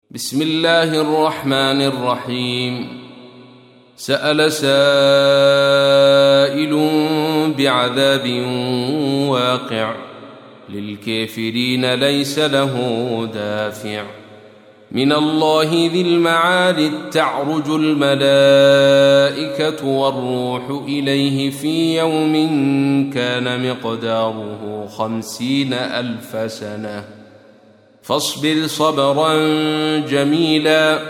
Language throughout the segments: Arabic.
بسم الله الرحمن الرحيم. سأل سائل بعذاب واقع للكافرين ليس له دافع من الله ذي المعارج تعرج الملائكة والروح إليه في يوم كان مقداره 50,000 سنة فاصبر صبرا جميلا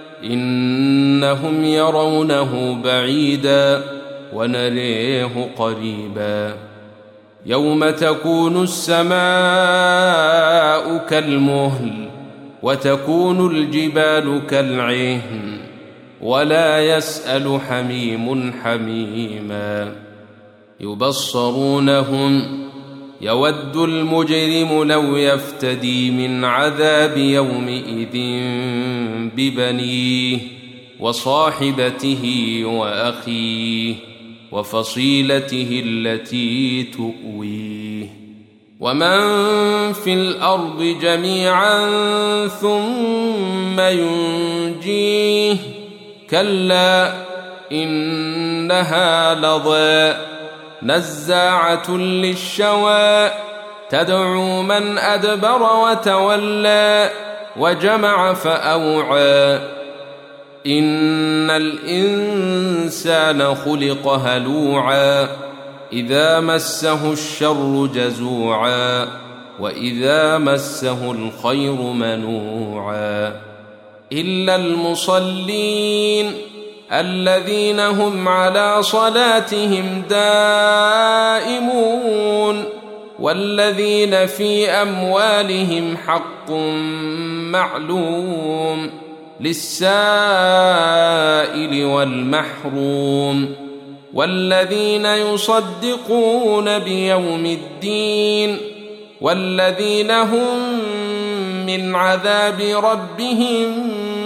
إنهم يرونه بعيدا ونريه قريبا يوم تكون السماء كالمهل وتكون الجبال كالعهن ولا يسأل حميم حميما يبصرونهم يود المجرم لو يفتدي من عذاب يومئذ ببنيه وصاحبته وأخيه وفصيلته التي تؤويه ومن في الأرض جميعا ثم ينجيه كلا إنها لظى نزاعة للشوى تدعو من أدبر وتولى وجمع فأوعى إن الإنسان خلق هلوعا إذا مسه الشر جزوعا وإذا مسه الخير منوعا إلا المصلين الذين هم على صلاتهم دائمون والذين في أموالهم حق معلوم للسائل والمحروم والذين يصدقون بيوم الدين والذين هم من عذاب ربهم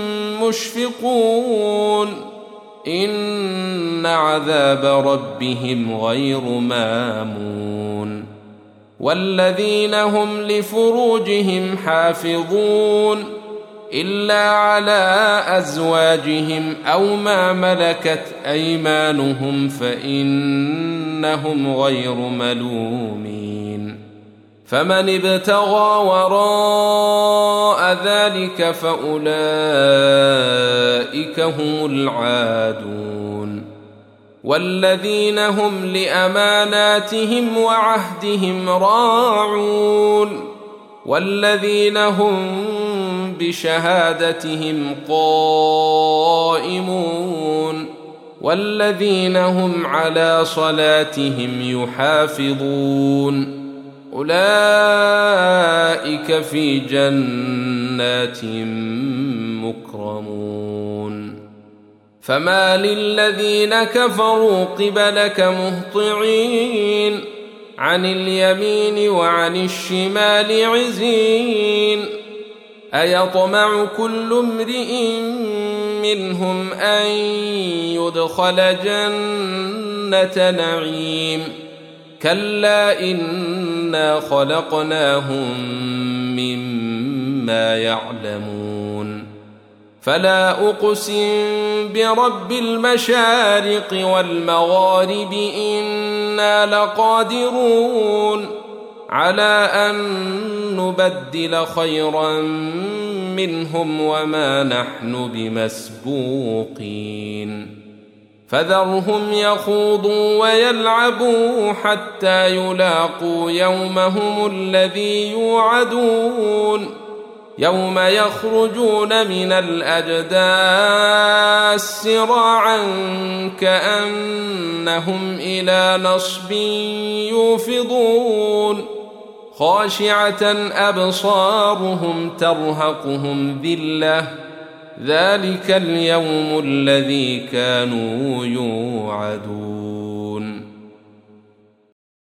مشفقون إن عذاب ربهم غير مامون والذين هم لفروجهم حافظون إلا على أزواجهم أو ما ملكت أيمانهم فإنهم غير ملومين فمن ابتغى وراء ذلك فأولئك هم العادون والذين هم لأماناتهم وعهدهم راعون والذين هم بشهادتهم قائمون والذين هم على صلاتهم يحافظون أولئك في جنات مكرمون فما للذين كفروا قبلك مهطعين عن اليمين وعن الشمال عزين أيطمع كل امرئ منهم أن يدخل جنة نعيم كلا إنا خلقناهم مما يعلمون فلا أقسم برب المشارق والمغارب إنا لقادرون على أن نبدل خيرا منهم وما نحن بمسبوقين فذرهم يخوضوا ويلعبوا حتى يلاقوا يومهم الذي يوعدون يوم يخرجون من الأجداث سراعا كأنهم إلى نصب يوفضون خاشعة أبصارهم ترهقهم ذلة ذلك اليوم الذي كانوا يوعدون